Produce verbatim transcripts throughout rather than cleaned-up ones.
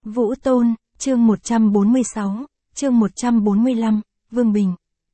Vũ Tôn, chương một trăm bốn mươi sáu, chương một trăm bốn mươi lăm, Vương Bình.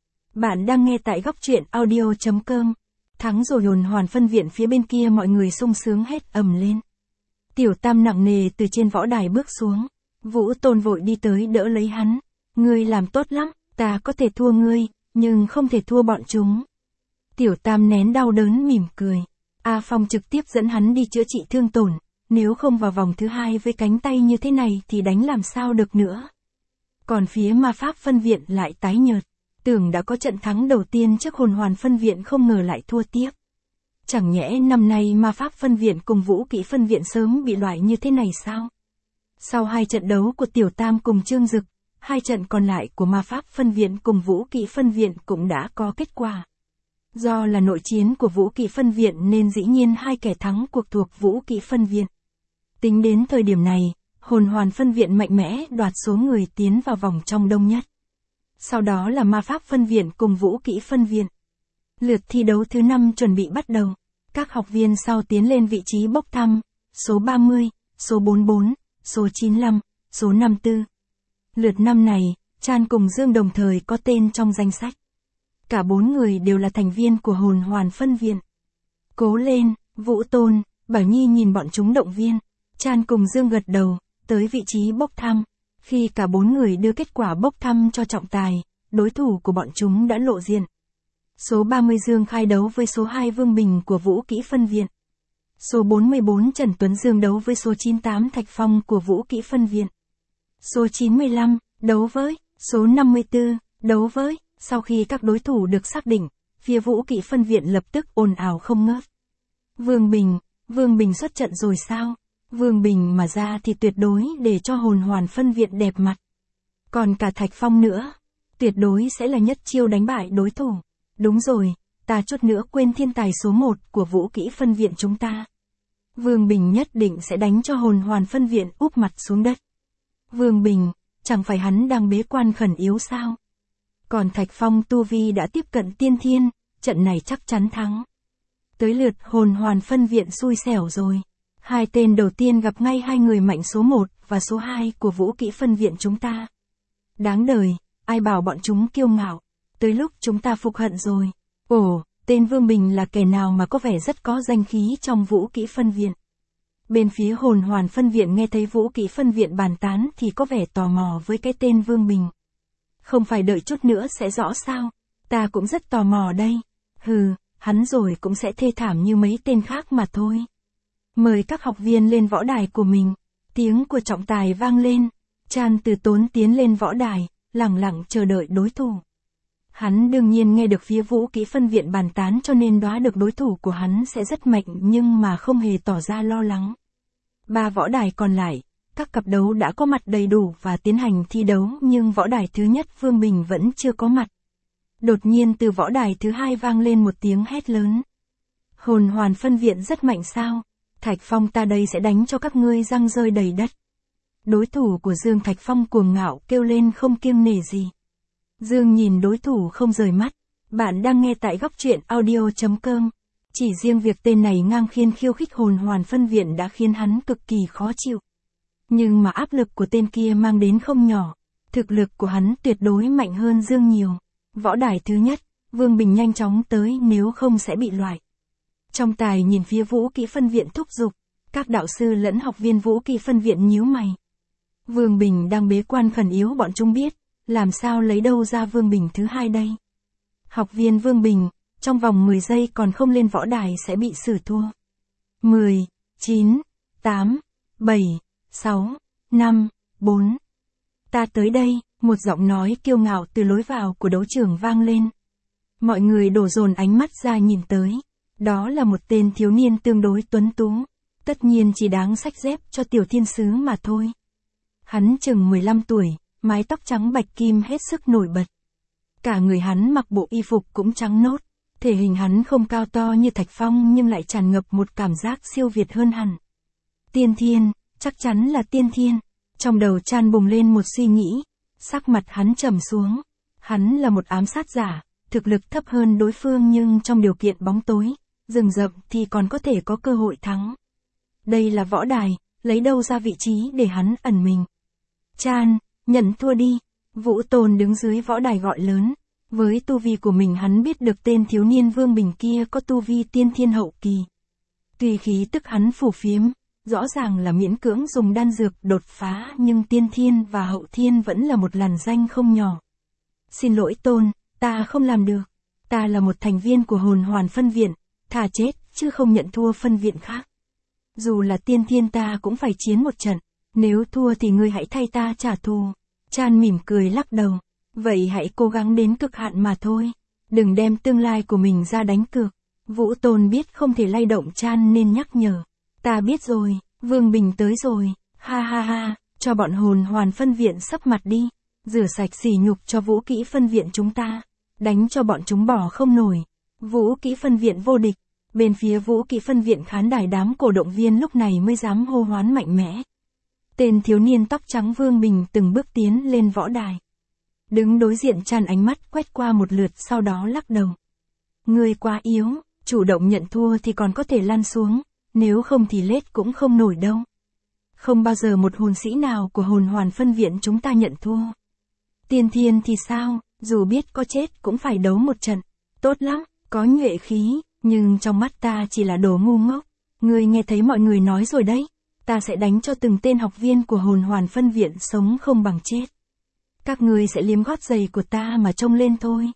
Bạn đang nghe tại góc truyện audio chấm com. Thắng rồi hồn hoàn phân viện phía bên kia mọi người sung sướng hét ầm lên. Tiểu Tam nặng nề từ trên võ đài bước xuống. Vũ Tôn vội đi tới đỡ lấy hắn. Ngươi làm tốt lắm, ta có thể thua ngươi, nhưng không thể thua bọn chúng. Tiểu Tam nén đau đớn mỉm cười. A Phong trực tiếp dẫn hắn đi chữa trị thương tổn. Nếu không vào vòng thứ hai với cánh tay như thế này thì đánh làm sao được nữa. Còn phía ma pháp phân viện lại tái nhợt. Tưởng đã có trận thắng đầu tiên trước hồn hoàn phân viện không ngờ lại thua tiếp. Chẳng nhẽ năm nay ma pháp phân viện cùng vũ kỹ phân viện sớm bị loại như thế này sao? Sau hai trận đấu của Tiểu Tam cùng Trương Dực, hai trận còn lại của ma pháp phân viện cùng vũ kỹ phân viện cũng đã có kết quả. Do là nội chiến của vũ kỹ phân viện nên dĩ nhiên hai kẻ thắng cuộc thuộc vũ kỹ phân viện. Tính đến thời điểm này, hồn hoàn phân viện mạnh mẽ đoạt số người tiến vào vòng trong đông nhất. Sau đó là ma pháp phân viện cùng vũ kỹ phân viện. Lượt thi đấu thứ năm chuẩn bị bắt đầu. Các học viên sau tiến lên vị trí bốc thăm, số ba mươi, số bốn mươi bốn, số chín mươi lăm, số năm mươi tư. Lượt năm này, Chan cùng Dương đồng thời có tên trong danh sách. Cả bốn người đều là thành viên của hồn hoàn phân viện. Cố lên, Vũ Tôn, Bảo Nhi nhìn bọn chúng động viên. Chan cùng Dương gật đầu, tới vị trí bốc thăm. Khi cả bốn người đưa kết quả bốc thăm cho trọng tài, đối thủ của bọn chúng đã lộ diện. Số ba mươi Dương khai đấu với số hai Vương Bình của vũ kỹ phân viện. Số bốn mươi bốn Trần Tuấn Dương đấu với số chín mươi tám Thạch Phong của vũ kỹ phân viện. Số chín mươi lăm, đấu với, số năm mươi tư, đấu với. Sau khi các đối thủ được xác định, phía vũ kỹ phân viện lập tức ồn ào không ngớt. Vương Bình, Vương Bình xuất trận rồi sao? Vương Bình mà ra thì tuyệt đối để cho hồn hoàn phân viện đẹp mặt. Còn cả Thạch Phong nữa, tuyệt đối sẽ là nhất chiêu đánh bại đối thủ. Đúng rồi, ta chút nữa quên thiên tài số một của vũ kỹ phân viện chúng ta. Vương Bình nhất định sẽ đánh cho hồn hoàn phân viện úp mặt xuống đất. Vương Bình, chẳng phải hắn đang bế quan khẩn yếu sao? Còn Thạch Phong tu vi đã tiếp cận tiên thiên, trận này chắc chắn thắng. Tới lượt hồn hoàn phân viện xui xẻo rồi. Hai tên đầu tiên gặp ngay hai người mạnh số một và số hai của vũ kỹ phân viện chúng ta. Đáng đời, ai bảo bọn chúng kiêu ngạo, tới lúc chúng ta phục hận rồi. Ồ, tên Vương Bình là kẻ nào mà có vẻ rất có danh khí trong vũ kỹ phân viện. Bên phía hồn hoàn phân viện nghe thấy vũ kỹ phân viện bàn tán thì có vẻ tò mò với cái tên Vương Bình. Không phải đợi chút nữa sẽ rõ sao, ta cũng rất tò mò đây. Hừ, hắn rồi cũng sẽ thê thảm như mấy tên khác mà thôi. Mời các học viên lên võ đài của mình. Tiếng của trọng tài vang lên. Chan từ tốn tiến lên võ đài, lặng lặng chờ đợi đối thủ. Hắn đương nhiên nghe được phía vũ kỹ phân viện bàn tán cho nên đoán được đối thủ của hắn sẽ rất mạnh nhưng mà không hề tỏ ra lo lắng. Ba võ đài còn lại, các cặp đấu đã có mặt đầy đủ và tiến hành thi đấu nhưng võ đài thứ nhất Vương Bình vẫn chưa có mặt. Đột nhiên từ võ đài thứ hai vang lên một tiếng hét lớn. Hồn hoàn phân viện rất mạnh sao? Thạch Phong ta đây sẽ đánh cho các ngươi răng rơi đầy đất. Đối thủ của Dương Thạch Phong cuồng ngạo kêu lên không kiêng nể gì. Dương nhìn đối thủ không rời mắt. Bạn đang nghe tại góc truyện audio chấm com. Chỉ riêng việc tên này ngang khiên khiêu khích hồn hoàn phân viện đã khiến hắn cực kỳ khó chịu. Nhưng mà áp lực của tên kia mang đến không nhỏ. Thực lực của hắn tuyệt đối mạnh hơn Dương nhiều. Võ đài thứ nhất, Vương Bình nhanh chóng tới nếu không sẽ bị loại. Trọng tài nhìn phía vũ kỹ phân viện thúc giục, các đạo sư lẫn học viên vũ kỹ phân viện nhíu mày. Vương Bình đang bế quan khẩn yếu bọn chúng biết, làm sao lấy đâu ra Vương Bình thứ hai đây. Học viên Vương Bình, trong vòng mười giây còn không lên võ đài sẽ bị xử thua. mười, chín, tám, bảy, sáu, năm, bốn. Ta tới đây, một giọng nói kiêu ngạo từ lối vào của đấu trường vang lên. Mọi người đổ dồn ánh mắt ra nhìn tới. Đó là một tên thiếu niên tương đối tuấn tú, tất nhiên chỉ đáng xách dép cho tiểu thiên sứ mà thôi. Hắn chừng mười lăm tuổi, mái tóc trắng bạch kim hết sức nổi bật. Cả người hắn mặc bộ y phục cũng trắng nốt, thể hình hắn không cao to như Thạch Phong nhưng lại tràn ngập một cảm giác siêu việt hơn hẳn. Tiên thiên, chắc chắn là tiên thiên. Trong đầu Chan bùng lên một suy nghĩ, sắc mặt hắn trầm xuống. Hắn là một ám sát giả, thực lực thấp hơn đối phương nhưng trong điều kiện bóng tối, rừng rậm thì còn có thể có cơ hội thắng. Đây là võ đài, lấy đâu ra vị trí để hắn ẩn mình. Chan, nhận thua đi. Vũ Tôn đứng dưới võ đài gọi lớn. Với tu vi của mình hắn biết được tên thiếu niên Vương Bình kia có tu vi tiên thiên hậu kỳ. Tuy khí tức hắn phù phiếm, rõ ràng là miễn cưỡng dùng đan dược đột phá nhưng tiên thiên và hậu thiên vẫn là một làn danh không nhỏ. Xin lỗi Tôn, ta không làm được. Ta là một thành viên của hồn hoàn phân viện, thà chết, chứ không nhận thua phân viện khác. Dù là tiên thiên ta cũng phải chiến một trận, nếu thua thì ngươi hãy thay ta trả thù. Chan mỉm cười lắc đầu, vậy hãy cố gắng đến cực hạn mà thôi, đừng đem tương lai của mình ra đánh cược. Vũ Tôn biết không thể lay động Chan nên nhắc nhở, ta biết rồi, Vương Bình tới rồi, ha ha ha, cho bọn hồn hoàn phân viện sấp mặt đi, rửa sạch sỉ nhục cho vũ kỹ phân viện chúng ta, đánh cho bọn chúng bỏ không nổi. Vũ kỹ phân viện vô địch, bên phía vũ kỹ phân viện khán đài đám cổ động viên lúc này mới dám hô hoán mạnh mẽ. Tên thiếu niên tóc trắng Vương Bình từng bước tiến lên võ đài. Đứng đối diện Chan, ánh mắt quét qua một lượt sau đó lắc đầu. Ngươi quá yếu, chủ động nhận thua thì còn có thể lăn xuống, nếu không thì lết cũng không nổi đâu. Không bao giờ một hồn sĩ nào của hồn hoàn phân viện chúng ta nhận thua. Tiên thiên thì sao, dù biết có chết cũng phải đấu một trận. Tốt lắm, có nhuệ khí, nhưng trong mắt ta chỉ là đồ ngu ngốc. Ngươi nghe thấy mọi người nói rồi đấy, ta sẽ đánh cho từng tên học viên của hồn hoàn phân viện sống không bằng chết. Các ngươi sẽ liếm gót giày của ta mà trông lên thôi.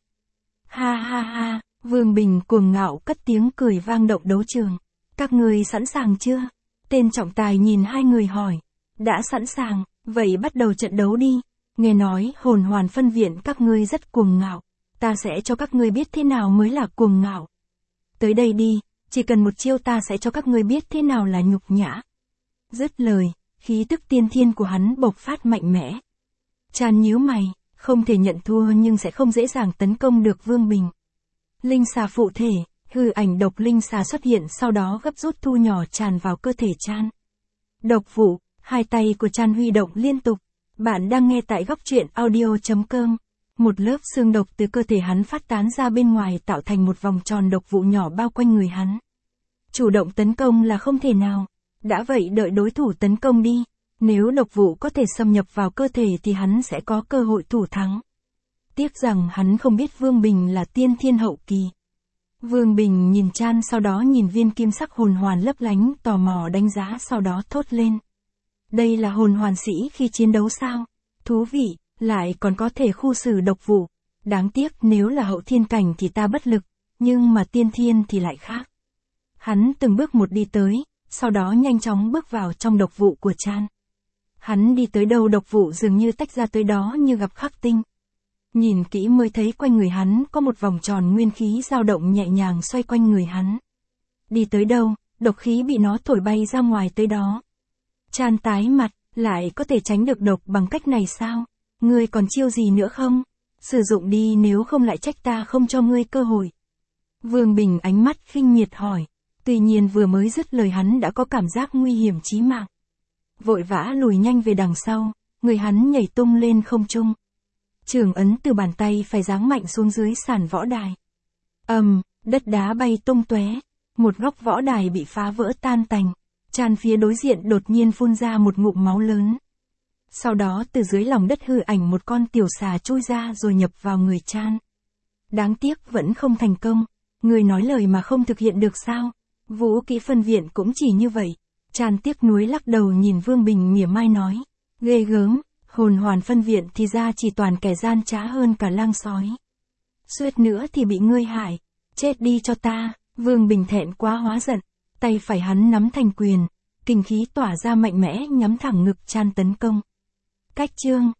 Ha ha ha, Vương Bình cuồng ngạo cất tiếng cười vang động đấu trường. Các ngươi sẵn sàng chưa? Tên trọng tài nhìn hai người hỏi. Đã sẵn sàng, vậy bắt đầu trận đấu đi. Nghe nói hồn hoàn phân viện các ngươi rất cuồng ngạo. Ta sẽ cho các ngươi biết thế nào mới là cuồng ngạo. Tới đây đi, chỉ cần một chiêu ta sẽ cho các ngươi biết thế nào là nhục nhã. Dứt lời, khí tức tiên thiên của hắn bộc phát mạnh mẽ. Chan nhíu mày, không thể nhận thua nhưng sẽ không dễ dàng tấn công được Vương Bình. Linh xà phụ thể, hư ảnh độc linh xà xuất hiện sau đó gấp rút thu nhỏ tràn vào cơ thể Chan. Độc vụ, hai tay của Chan huy động liên tục. Bạn đang nghe tại góc truyện audio chấm com. Một lớp xương độc từ cơ thể hắn phát tán ra bên ngoài tạo thành một vòng tròn độc vụ nhỏ bao quanh người hắn. Chủ động tấn công là không thể nào. Đã vậy đợi đối thủ tấn công đi. Nếu độc vụ có thể xâm nhập vào cơ thể thì hắn sẽ có cơ hội thủ thắng. Tiếc rằng hắn không biết Vương Bình là tiên thiên hậu kỳ. Vương Bình nhìn Chan sau đó nhìn viên kim sắc hồn hoàn lấp lánh tò mò đánh giá sau đó thốt lên. Đây là hồn hoàn sĩ khi chiến đấu sao? Thú vị, lại còn có thể khu xử độc vụ. Đáng tiếc nếu là hậu thiên cảnh thì ta bất lực, nhưng mà tiên thiên thì lại khác. Hắn từng bước một đi tới, sau đó nhanh chóng bước vào trong độc vụ của Chan. Hắn đi tới đâu độc vụ dường như tách ra tới đó như gặp khắc tinh. Nhìn kỹ mới thấy quanh người hắn có một vòng tròn nguyên khí dao động nhẹ nhàng xoay quanh người hắn. Đi tới đâu, độc khí bị nó thổi bay ra ngoài tới đó. Chan tái mặt, lại có thể tránh được độc bằng cách này sao? Ngươi còn chiêu gì nữa không? Sử dụng đi nếu không lại trách ta không cho ngươi cơ hội. Vương Bình ánh mắt khinh miệt hỏi. Tuy nhiên vừa mới dứt lời hắn đã có cảm giác nguy hiểm chí mạng. Vội vã lùi nhanh về đằng sau, người hắn nhảy tung lên không trung. Trường ấn từ bàn tay phải giáng mạnh xuống dưới sàn võ đài. Ầm, um, đất đá bay tung tóe, một góc võ đài bị phá vỡ tan tành. Chan phía đối diện đột nhiên phun ra một ngụm máu lớn. Sau đó từ dưới lòng đất hư ảnh một con tiểu xà chui ra rồi nhập vào người Chan. Đáng tiếc vẫn không thành công. Người nói lời mà không thực hiện được sao? Vũ kỹ phân viện cũng chỉ như vậy. Chan tiếc nuối lắc đầu nhìn Vương Bình mỉa mai nói. Ghê gớm, hồn hoàn phân viện thì ra chỉ toàn kẻ gian trá hơn cả lang sói. Suýt nữa thì bị ngươi hại. Chết đi cho ta. Vương Bình thẹn quá hóa giận. Tay phải hắn nắm thành quyền. Kình khí tỏa ra mạnh mẽ nhắm thẳng ngực Chan tấn công. Cách chương.